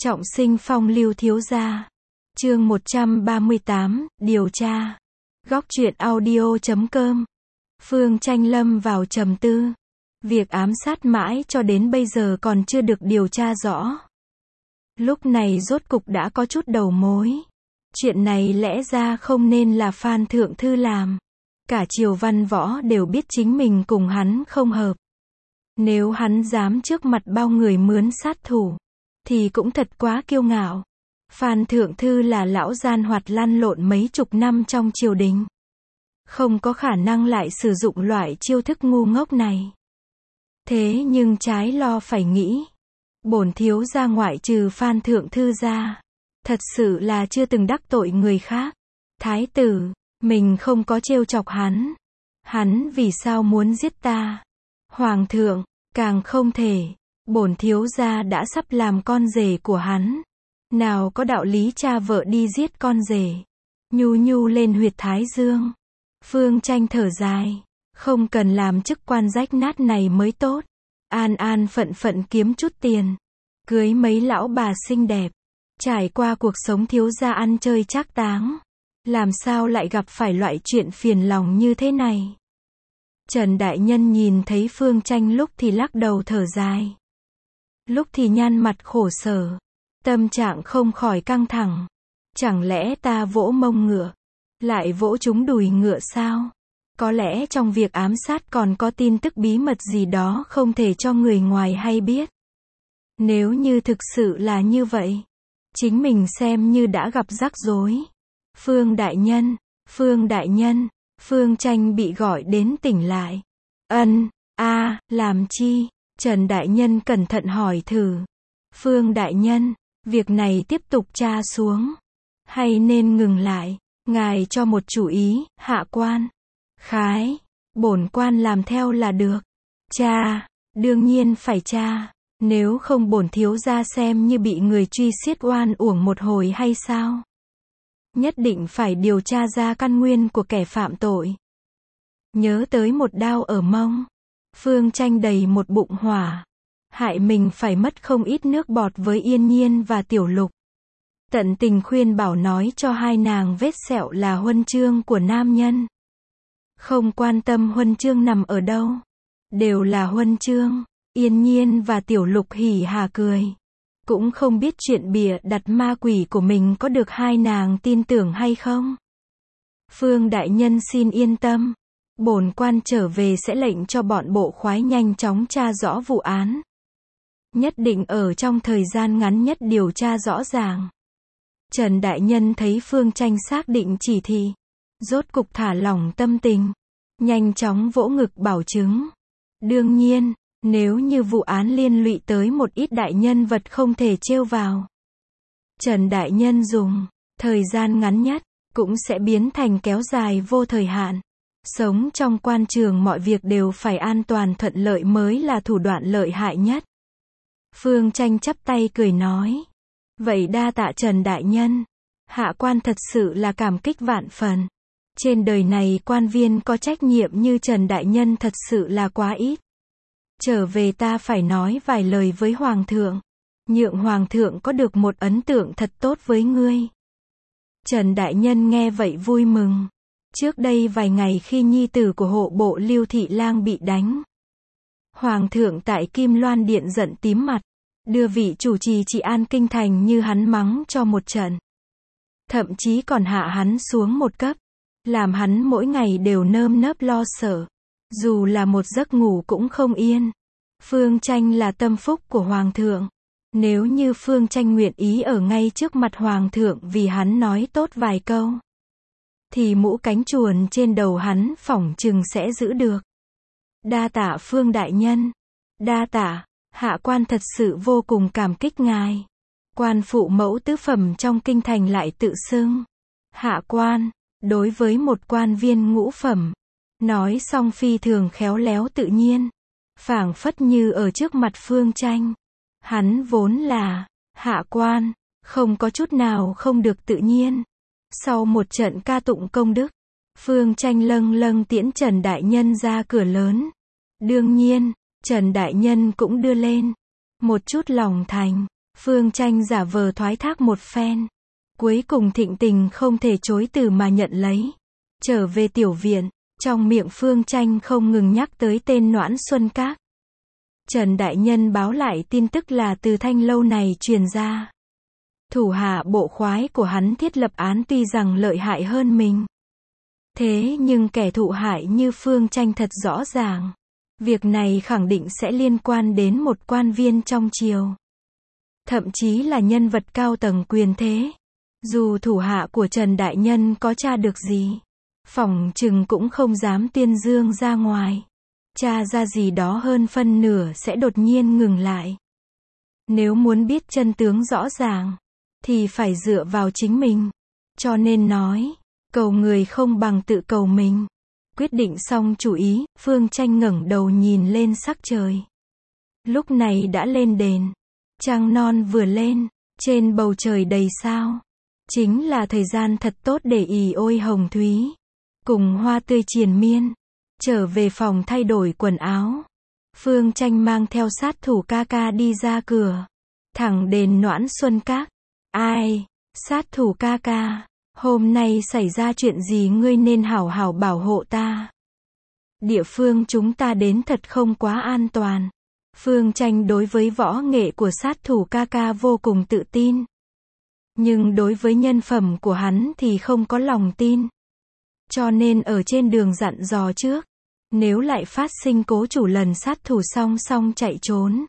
Trọng sinh phong lưu thiếu gia. Chương 138, điều tra. Góc truyện audio.com. Phương Tranh lâm vào trầm tư. Việc ám sát mãi cho đến bây giờ còn chưa được điều tra rõ. Lúc này rốt cục đã có chút đầu mối. Chuyện này lẽ ra không nên là Phan Thượng Thư làm. Cả triều văn võ đều biết chính mình cùng hắn không hợp. Nếu hắn dám trước mặt bao người mướn sát thủ, thì cũng thật quá kiêu ngạo. Phan Thượng Thư là lão gian hoạt lăn lộn mấy chục năm trong triều đình. Không có khả năng lại sử dụng loại chiêu thức ngu ngốc này. Thế nhưng trái lo phải nghĩ. Bổn thiếu gia ngoại trừ Phan Thượng Thư ra, thật sự là chưa từng đắc tội người khác. Thái tử, mình không có trêu chọc hắn. Hắn vì sao muốn giết ta? Hoàng thượng, càng không thể. Bổn thiếu gia đã sắp làm con rể của hắn. Nào có đạo lý cha vợ đi giết con rể. Nhu nhu lên huyệt thái dương. Phương Tranh thở dài. Không cần làm chức quan rách nát này mới tốt. An an phận phận kiếm chút tiền. Cưới mấy lão bà xinh đẹp. Trải qua cuộc sống thiếu gia ăn chơi trác táng. Làm sao lại gặp phải loại chuyện phiền lòng như thế này? Trần Đại Nhân nhìn thấy Phương Tranh lúc thì lắc đầu thở dài. Lúc thì nhăn mặt khổ sở. Tâm trạng không khỏi căng thẳng. Chẳng lẽ ta vỗ mông ngựa, lại vỗ trúng đùi ngựa sao? Có lẽ trong việc ám sát còn có tin tức bí mật gì đó không thể cho người ngoài hay biết. Nếu như thực sự là như vậy, chính mình xem như đã gặp rắc rối. Phương Đại Nhân, Phương Đại Nhân, Phương Tranh bị gọi đến tỉnh lại. Làm chi? Trần Đại Nhân cẩn thận hỏi thử. Phương Đại Nhân, việc này tiếp tục tra xuống, hay nên ngừng lại? Ngài cho một chủ ý, hạ quan. Khái, bổn quan làm theo là được. Tra, đương nhiên phải tra. Nếu không bổn thiếu gia xem như bị người truy xiết oan uổng một hồi hay sao? Nhất định phải điều tra ra căn nguyên của kẻ phạm tội. Nhớ tới một đao ở mông. Phương Tranh đầy một bụng hỏa. Hại mình phải mất không ít nước bọt với Yên Nhiên và Tiểu Lục. Tận tình khuyên bảo nói cho hai nàng vết sẹo là huân chương của nam nhân. Không quan tâm huân chương nằm ở đâu. Đều là huân chương. Yên Nhiên và Tiểu Lục hỉ hà cười. Cũng không biết chuyện bịa đặt ma quỷ của mình có được hai nàng tin tưởng hay không. Phương Đại Nhân xin yên tâm. Bổn quan trở về sẽ lệnh cho bọn bộ khoái nhanh chóng tra rõ vụ án. Nhất định ở trong thời gian ngắn nhất điều tra rõ ràng. Trần Đại Nhân thấy Phương Tranh xác định chỉ thị. Rốt cục thả lỏng tâm tình. Nhanh chóng vỗ ngực bảo chứng. Đương nhiên, nếu như vụ án liên lụy tới một ít đại nhân vật không thể trêu vào. Trần Đại Nhân dùng thời gian ngắn nhất, cũng sẽ biến thành kéo dài vô thời hạn. Sống trong quan trường mọi việc đều phải an toàn thuận lợi mới là thủ đoạn lợi hại nhất. Phương Tranh chắp tay cười nói. Vậy đa tạ Trần Đại Nhân. Hạ quan thật sự là cảm kích vạn phần. Trên đời này quan viên có trách nhiệm như Trần Đại Nhân thật sự là quá ít. Trở về ta phải nói vài lời với Hoàng thượng. Nhượng Hoàng thượng có được một ấn tượng thật tốt với ngươi. Trần Đại Nhân nghe vậy vui mừng. Trước đây vài ngày khi nhi tử của hộ bộ Lưu Thị Lang bị đánh, Hoàng thượng tại Kim Loan Điện giận tím mặt, đưa vị chủ trì trị an kinh thành như hắn mắng cho một trận. Thậm chí còn hạ hắn xuống một cấp, làm hắn mỗi ngày đều nơm nớp lo sợ, dù là một giấc ngủ cũng không yên. Phương Tranh là tâm phúc của Hoàng thượng. Nếu như Phương Tranh nguyện ý ở ngay trước mặt Hoàng thượng vì hắn nói tốt vài câu, thì mũ cánh chuồn trên đầu hắn phỏng chừng sẽ giữ được. Đa tạ Phương Đại Nhân. Đa tạ, hạ quan thật sự vô cùng cảm kích ngài. Quan phụ mẫu tứ phẩm trong kinh thành lại tự xưng hạ quan, đối với một quan viên ngũ phẩm. Nói xong phi thường khéo léo tự nhiên, phảng phất như ở trước mặt Phương Tranh. Hắn vốn là hạ quan, không có chút nào không được tự nhiên. Sau một trận ca tụng công đức, Phương Tranh lâng lâng tiễn Trần Đại Nhân ra cửa lớn. Đương nhiên, Trần Đại Nhân cũng đưa lên một chút lòng thành. Phương Tranh giả vờ thoái thác một phen. Cuối cùng thịnh tình không thể chối từ mà nhận lấy. Trở về tiểu viện, trong miệng Phương Tranh không ngừng nhắc tới tên Noãn Xuân Các. Trần Đại Nhân báo lại tin tức là từ Thanh lâu này truyền ra. Thủ hạ bộ khoái của hắn thiết lập án tuy rằng lợi hại hơn mình. Thế nhưng kẻ thụ hại như Phương Tranh thật rõ ràng. Việc này khẳng định sẽ liên quan đến một quan viên trong triều. Thậm chí là nhân vật cao tầng quyền thế. Dù thủ hạ của Trần Đại Nhân có tra được gì, phỏng chừng cũng không dám tuyên dương ra ngoài. Tra ra gì đó hơn phân nửa sẽ đột nhiên ngừng lại. Nếu muốn biết chân tướng rõ ràng, thì phải dựa vào chính mình. Cho nên nói, cầu người không bằng tự cầu mình. Quyết định xong chủ ý, Phương Tranh ngẩng đầu nhìn lên sắc trời. Lúc này đã lên đền. Trăng non vừa lên, trên bầu trời đầy sao. Chính là thời gian thật tốt để ỉ ôi hồng thúy. Cùng hoa tươi triền miên. Trở về phòng thay đổi quần áo. Phương Tranh mang theo sát thủ ca ca đi ra cửa. Thẳng đến Noãn Xuân Các. Ai? Sát thủ ca ca. Hôm nay xảy ra chuyện gì ngươi nên hảo hảo bảo hộ ta. Địa phương chúng ta đến thật không quá an toàn. Phương Tranh đối với võ nghệ của sát thủ ca ca vô cùng tự tin. Nhưng đối với nhân phẩm của hắn thì không có lòng tin. Cho nên ở trên đường dặn dò trước. Nếu lại phát sinh cố chủ lần sát thủ song song chạy trốn.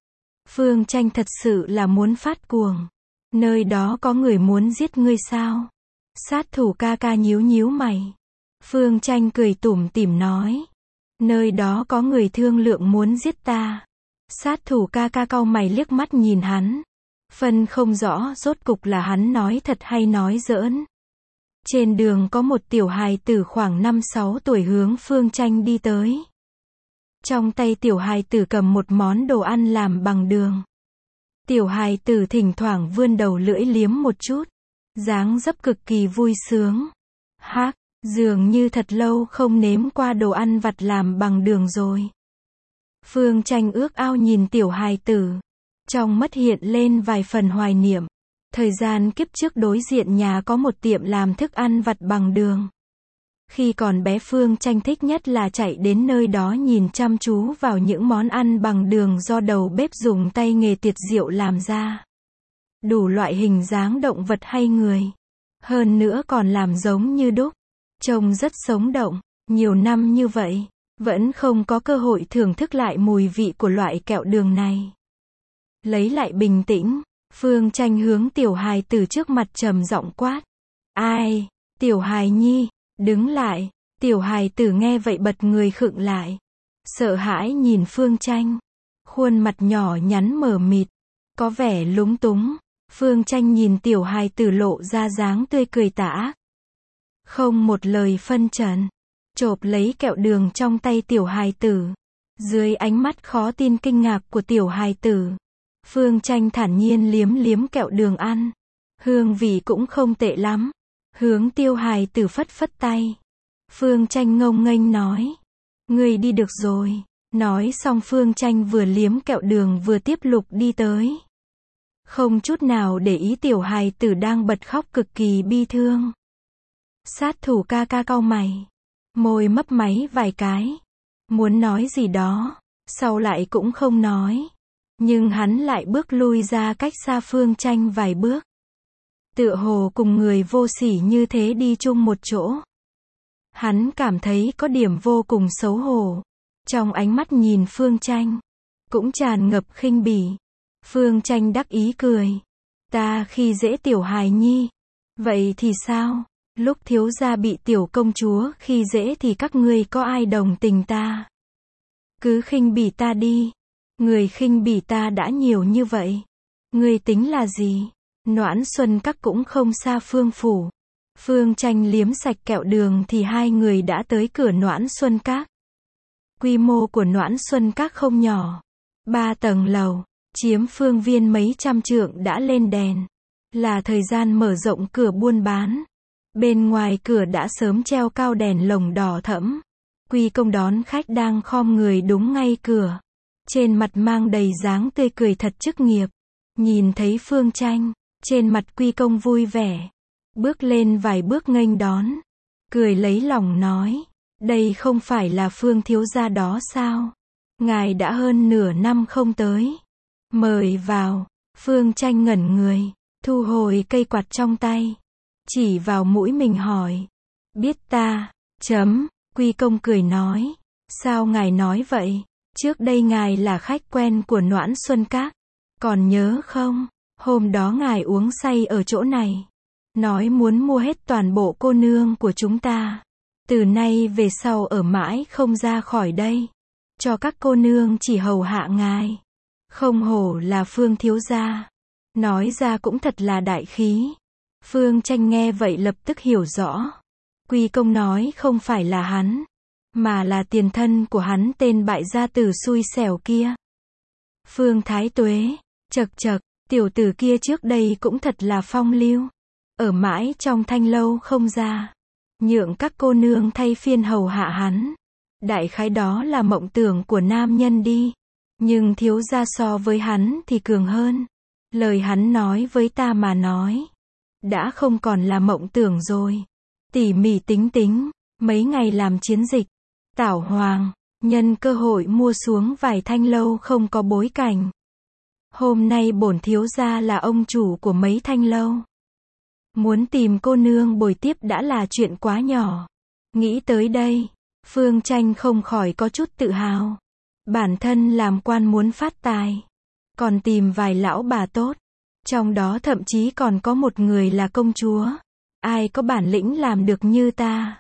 Phương Tranh thật sự là muốn phát cuồng. Nơi đó có người muốn giết ngươi sao? Sát thủ ca ca nhíu nhíu mày. Phương Tranh cười tủm tỉm nói. Nơi đó có người thương lượng muốn giết ta. Sát thủ ca ca cau mày liếc mắt nhìn hắn. Phân không rõ rốt cục là hắn nói thật hay nói giỡn. Trên đường có một tiểu hài tử khoảng 5-6 tuổi hướng Phương Tranh đi tới. Trong tay tiểu hài tử cầm một món đồ ăn làm bằng đường. Tiểu hài tử thỉnh thoảng vươn đầu lưỡi liếm một chút. Dáng dấp cực kỳ vui sướng. Hắc, dường như thật lâu không nếm qua đồ ăn vặt làm bằng đường rồi. Phương Tranh ước ao nhìn tiểu hài tử. Trong mắt hiện lên vài phần hoài niệm. Thời gian kiếp trước đối diện nhà có một tiệm làm thức ăn vặt bằng đường. Khi còn bé Phương Tranh thích nhất là chạy đến nơi đó nhìn chăm chú vào những món ăn bằng đường do đầu bếp dùng tay nghề tuyệt diệu làm ra. Đủ loại hình dáng động vật hay người. Hơn nữa còn làm giống như đúc. Trông rất sống động. Nhiều năm như vậy, vẫn không có cơ hội thưởng thức lại mùi vị của loại kẹo đường này. Lấy lại bình tĩnh, Phương Tranh hướng tiểu hài từ trước mặt trầm giọng quát. Ai? Tiểu hài nhi, đứng lại. Tiểu hài tử nghe vậy bật người khựng lại. Sợ hãi nhìn Phương Tranh. Khuôn mặt nhỏ nhắn mờ mịt. Có vẻ lúng túng. Phương Tranh nhìn tiểu hài tử lộ ra dáng tươi cười tà ác. Không một lời phân trần. Chộp lấy kẹo đường trong tay tiểu hài tử. Dưới ánh mắt khó tin kinh ngạc của tiểu hài tử. Phương Tranh thản nhiên liếm liếm kẹo đường ăn. Hương vị cũng không tệ lắm. Hướng tiểu hài tử phất phất tay. Phương Tranh ngông nghênh nói. Ngươi đi được rồi. Nói xong Phương Tranh vừa liếm kẹo đường vừa tiếp tục đi tới. Không chút nào để ý tiểu hài tử đang bật khóc cực kỳ bi thương. Sát thủ ca ca cau mày. Môi mấp máy vài cái. Muốn nói gì đó. Sau lại cũng không nói. Nhưng hắn lại bước lui ra cách xa Phương Tranh vài bước. Tựa hồ cùng người vô sỉ như thế đi chung một chỗ. Hắn cảm thấy có điểm vô cùng xấu hổ. Trong ánh mắt nhìn Phương Tranh. Cũng tràn ngập khinh bỉ. Phương Tranh đắc ý cười. Ta khi dễ tiểu hài nhi. Vậy thì sao? Lúc thiếu gia bị tiểu công chúa khi dễ thì các ngươi có ai đồng tình ta? Cứ khinh bỉ ta đi. Người khinh bỉ ta đã nhiều như vậy. Ngươi tính là gì? Noãn Xuân Các cũng không xa Phương phủ. Phương Tranh liếm sạch kẹo đường thì hai người đã tới cửa Noãn Xuân Các. Quy mô của Noãn Xuân Các không nhỏ. 3 tầng lầu, chiếm phương viên mấy trăm trượng đã lên đèn. Là thời gian mở rộng cửa buôn bán. Bên ngoài cửa đã sớm treo cao đèn lồng đỏ thẫm. Quy công đón khách đang khom người đúng ngay cửa. Trên mặt mang đầy dáng tươi cười thật chức nghiệp. Nhìn thấy Phương Tranh, trên mặt Quy Công vui vẻ, bước lên vài bước nghênh đón, cười lấy lòng nói, đây không phải là Phương thiếu gia đó sao? Ngài đã hơn nửa năm không tới. Mời vào. Phương Tranh ngẩn người, thu hồi cây quạt trong tay, chỉ vào mũi mình hỏi, biết ta, Quy Công cười nói, sao ngài nói vậy? Trước đây ngài là khách quen của Noãn Xuân Các, còn nhớ không? Hôm đó ngài uống say ở chỗ này, nói muốn mua hết toàn bộ cô nương của chúng ta. Từ nay về sau ở mãi không ra khỏi đây, cho các cô nương chỉ hầu hạ ngài. Không hổ là Phương thiếu gia, nói ra cũng thật là đại khí. Phương Tranh nghe vậy lập tức hiểu rõ. Quy Công nói không phải là hắn, mà là tiền thân của hắn tên bại gia tử xui xẻo kia. Phương Thái Tuế, chậc chậc, tiểu tử kia trước đây cũng thật là phong lưu, ở mãi trong thanh lâu không ra, nhượng các cô nương thay phiên hầu hạ hắn. Đại khái đó là mộng tưởng của nam nhân đi, nhưng thiếu gia so với hắn thì cường hơn. Lời hắn nói với ta mà nói, đã không còn là mộng tưởng rồi. Tỉ mỉ tính tính, mấy ngày làm chiến dịch, Tảo Hoàng, nhân cơ hội mua xuống vài thanh lâu không có bối cảnh. Hôm nay bổn thiếu gia là ông chủ của mấy thanh lâu. Muốn tìm cô nương bồi tiếp đã là chuyện quá nhỏ. Nghĩ tới đây, Phương Tranh không khỏi có chút tự hào. Bản thân làm quan muốn phát tài, còn tìm vài lão bà tốt. Trong đó thậm chí còn có một người là công chúa. Ai có bản lĩnh làm được như ta?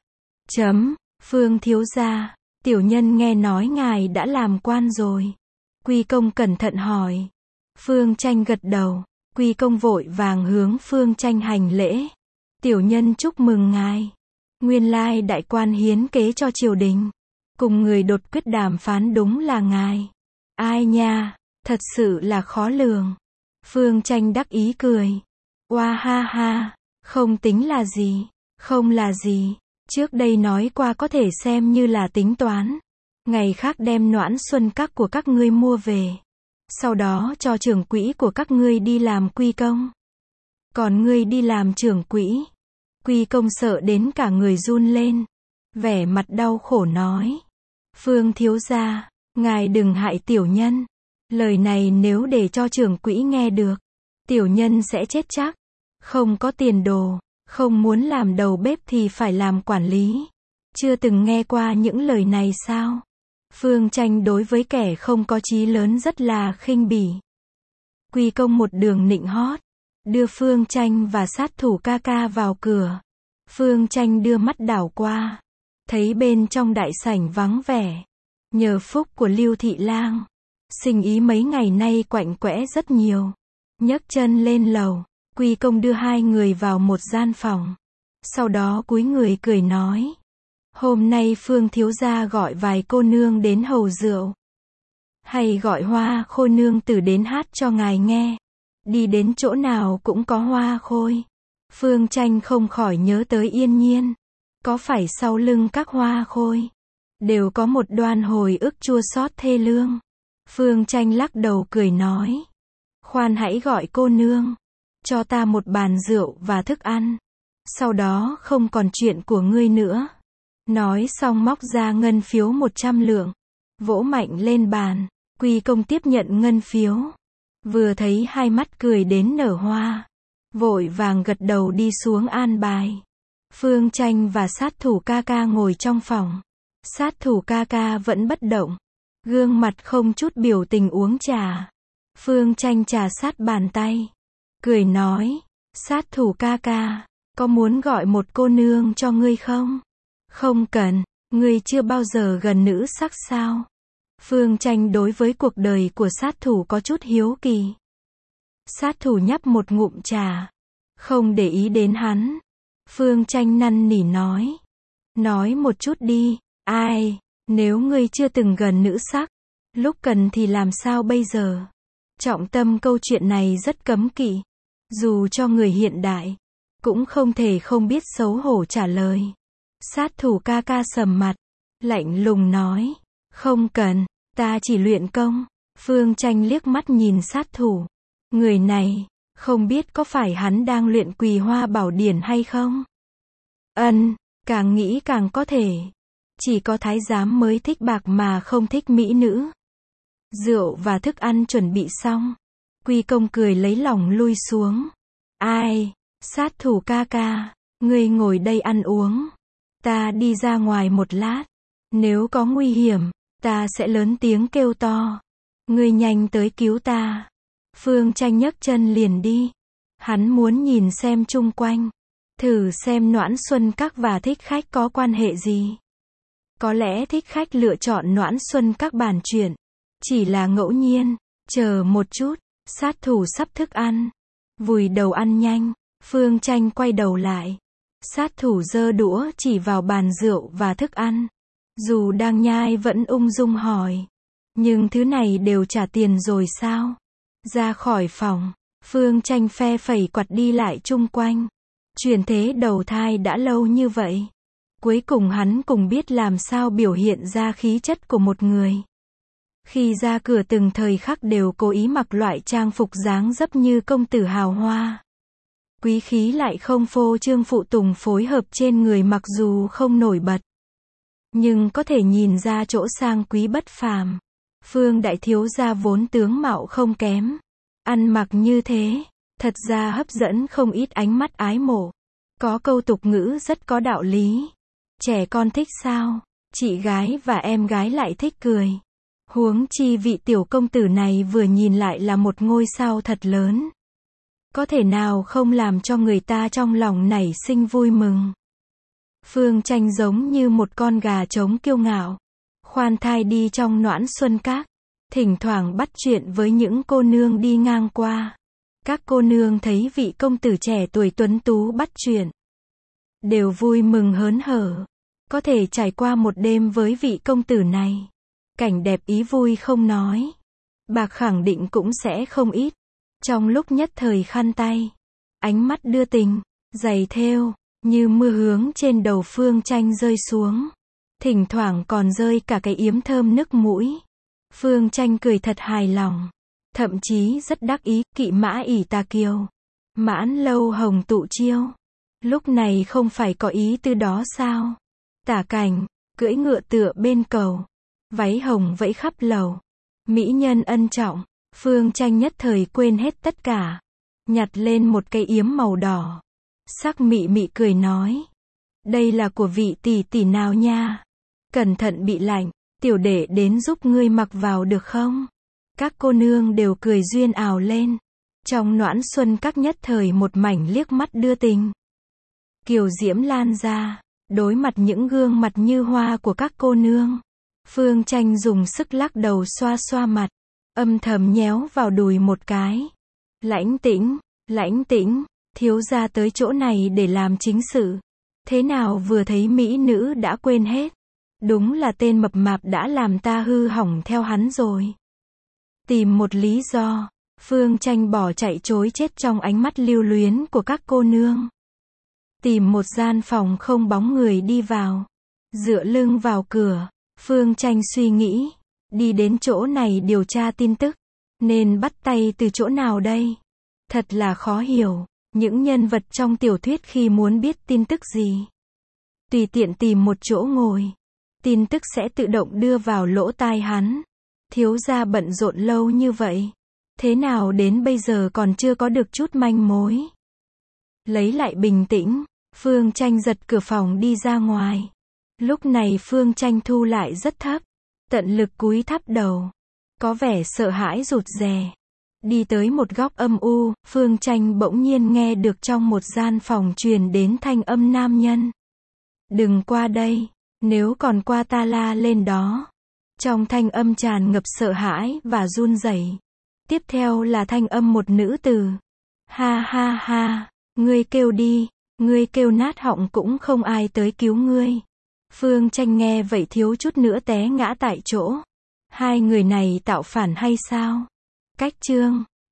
Phương thiếu gia, tiểu nhân nghe nói ngài đã làm quan rồi. Quy Công cẩn thận hỏi. Phương Tranh gật đầu. Quy Công vội vàng hướng Phương Tranh hành lễ. Tiểu nhân chúc mừng ngài. Nguyên lai đại quan hiến kế cho triều đình, cùng người đột quyết đàm phán đúng là ngài. Ai nha, thật sự là khó lường. Phương Tranh đắc ý cười. Oa ha ha, không tính là gì, không là gì. Trước đây nói qua có thể xem như là tính toán. Ngày khác đem Noãn Xuân Các của các ngươi mua về, sau đó cho trưởng quỹ của các ngươi đi làm quy công. Còn ngươi đi làm trưởng quỹ. Quy Công sợ đến cả người run lên, vẻ mặt đau khổ nói. Phương thiếu gia, ngài đừng hại tiểu nhân. Lời này nếu để cho trưởng quỹ nghe được, tiểu nhân sẽ chết chắc. Không có tiền đồ, không muốn làm đầu bếp thì phải làm quản lý. Chưa từng nghe qua những lời này sao? Phương Tranh đối với kẻ không có chí lớn rất là khinh bỉ. Quy Công một đường nịnh hót, đưa Phương Tranh và sát thủ ca ca vào cửa. Phương Tranh đưa mắt đảo qua, thấy bên trong đại sảnh vắng vẻ. Nhờ phúc của Lưu Thị Lang, sinh ý mấy ngày nay quạnh quẽ rất nhiều. Nhấc chân lên lầu, Quy Công đưa hai người vào một gian phòng. Sau đó cúi người cười nói. Hôm nay Phương thiếu gia gọi vài cô nương đến hầu rượu. Hay gọi Hoa Khôi nương tử đến hát cho ngài nghe. Đi đến chỗ nào cũng có Hoa Khôi. Phương Tranh không khỏi nhớ tới Yên Nhiên. Có phải sau lưng các Hoa Khôi đều có một đoan hồi ức chua xót thê lương? Phương Tranh lắc đầu cười nói. Khoan hãy gọi cô nương, cho ta một bàn rượu và thức ăn. Sau đó không còn chuyện của ngươi nữa. Nói xong móc ra ngân phiếu 100 lượng. Vỗ mạnh lên bàn. Quy Công tiếp nhận ngân phiếu. Vừa thấy hai mắt cười đến nở hoa. Vội vàng gật đầu đi xuống an bài. Phương Tranh và sát thủ ca ca ngồi trong phòng. Sát thủ ca ca vẫn bất động, gương mặt không chút biểu tình uống trà. Phương Tranh trà sát bàn tay, cười nói, sát thủ ca ca, có muốn gọi một cô nương cho ngươi không? Không cần, ngươi chưa bao giờ gần nữ sắc sao? Phương Tranh đối với cuộc đời của sát thủ có chút hiếu kỳ. Sát thủ nhấp một ngụm trà, không để ý đến hắn. Phương Tranh năn nỉ nói một chút đi. Ai, nếu ngươi chưa từng gần nữ sắc, lúc cần thì làm sao bây giờ? Trọng tâm câu chuyện này rất cấm kỵ. Dù cho người hiện đại, cũng không thể không biết xấu hổ trả lời. Sát thủ ca ca sầm mặt, lạnh lùng nói, không cần, ta chỉ luyện công. Phương Tranh liếc mắt nhìn sát thủ, Người này, không biết có phải hắn đang luyện Quỳ Hoa Bảo Điển hay không? Càng nghĩ càng có thể. Chỉ có thái giám mới thích bạc mà không thích mỹ nữ. Rượu và thức ăn chuẩn bị xong. Quy Công cười lấy lòng lui xuống. Ai, sát thủ ca ca, ngươi ngồi đây ăn uống. Ta đi ra ngoài một lát. Nếu có nguy hiểm, ta sẽ lớn tiếng kêu to. Ngươi nhanh tới cứu ta. Phương Tranh nhấc chân liền đi. Hắn muốn nhìn xem chung quanh. Thử xem Noãn Xuân Các và Thích Khách có quan hệ gì. Có lẽ Thích Khách lựa chọn Noãn Xuân Các bàn chuyện. Chỉ là ngẫu nhiên. Chờ một chút, sát thủ sắp thức ăn. Vùi đầu ăn nhanh. Phương Tranh quay đầu lại. Sát thủ giơ đũa chỉ vào bàn rượu và thức ăn. Dù đang nhai vẫn ung dung hỏi. Nhưng thứ này đều trả tiền rồi sao? Ra khỏi phòng, Phương Tranh phe phẩy quạt đi lại chung quanh. Chuyển thế đầu thai đã lâu như vậy. Cuối cùng hắn cũng biết làm sao biểu hiện ra khí chất của một người. Khi ra cửa từng thời khắc đều cố ý mặc loại trang phục dáng dấp như công tử hào hoa. Quý khí lại không phô trương phụ tùng phối hợp trên người mặc dù không nổi bật. Nhưng có thể nhìn ra chỗ sang quý bất phàm. Phương đại thiếu gia vốn tướng mạo không kém. Ăn mặc như thế, thật ra hấp dẫn không ít ánh mắt ái mộ. Có câu tục ngữ rất có đạo lý. Trẻ con thích sao, chị gái và em gái lại thích cười. Huống chi vị tiểu công tử này vừa nhìn lại là một ngôi sao thật lớn. Có thể nào không làm cho người ta trong lòng nảy sinh vui mừng. Phương Tranh giống như một con gà trống kiêu ngạo. Khoan thai đi trong Noãn Xuân Các. Thỉnh thoảng bắt chuyện với những cô nương đi ngang qua. Các cô nương thấy vị công tử trẻ tuổi tuấn tú bắt chuyện. Đều vui mừng hớn hở. Có thể trải qua một đêm với vị công tử này. Cảnh đẹp ý vui không nói. Bạc khẳng định cũng sẽ không ít. Trong lúc nhất thời khăn tay. Ánh mắt đưa tình. Giày thêu. Như mưa hướng trên đầu Phương Tranh rơi xuống. Thỉnh thoảng còn rơi cả cái yếm thơm nức mũi. Phương Tranh cười thật hài lòng. Thậm chí rất đắc ý, kỵ mã ỷ tà kiều. Mãn lâu hồng tụ chiêu. Lúc này không phải có ý tư đó sao? Tả Cảnh, cưỡi ngựa tựa bên cầu. Váy hồng vẫy khắp lầu. Mỹ nhân ân trọng. Phương Tranh nhất thời quên hết tất cả. Nhặt lên một cây yếm màu đỏ. Sắc mị mị cười nói. Đây là của vị tỷ tỷ nào nha? Cẩn thận bị lạnh, tiểu đệ đến giúp ngươi mặc vào được không? Các cô nương đều cười duyên ào lên. Trong Noãn Xuân Các nhất thời một mảnh liếc mắt đưa tình. Kiều diễm lan ra, đối mặt những gương mặt như hoa của các cô nương. Phương Tranh dùng sức lắc đầu xoa xoa mặt, âm thầm nhéo vào đùi một cái. Lãnh tĩnh, thiếu gia tới chỗ này để làm chính sự. Thế nào vừa thấy mỹ nữ đã quên hết. Đúng là tên mập mạp đã làm ta hư hỏng theo hắn rồi. Tìm một lý do, Phương Tranh bỏ chạy trối chết trong ánh mắt lưu luyến của các cô nương. Tìm một gian phòng không bóng người đi vào. Dựa lưng vào cửa, Phương Tranh suy nghĩ. Đi đến chỗ này điều tra tin tức. Nên bắt tay từ chỗ nào đây? Thật là khó hiểu. Những nhân vật trong tiểu thuyết khi muốn biết tin tức gì, tùy tiện tìm một chỗ ngồi. Tin tức sẽ tự động đưa vào lỗ tai hắn. Thiếu gia bận rộn lâu như vậy. Thế nào đến bây giờ còn chưa có được chút manh mối? Lấy lại bình tĩnh, Phương Tranh giật cửa phòng đi ra ngoài. Lúc này Phương Tranh thu lại rất thấp. Tận lực cúi thấp đầu. Có vẻ sợ hãi rụt rè. Đi tới một góc âm u, Phương Tranh bỗng nhiên nghe được trong một gian phòng truyền đến thanh âm nam nhân. Đừng qua đây, nếu còn qua ta la lên đó. Trong thanh âm tràn ngập sợ hãi và run rẩy. Tiếp theo là thanh âm một nữ tử. Ha ha ha, ngươi kêu đi, ngươi kêu nát họng cũng không ai tới cứu ngươi. Phương Tranh nghe vậy thiếu chút nữa té ngã tại chỗ. Hai người này tạo phản hay sao? Cách chương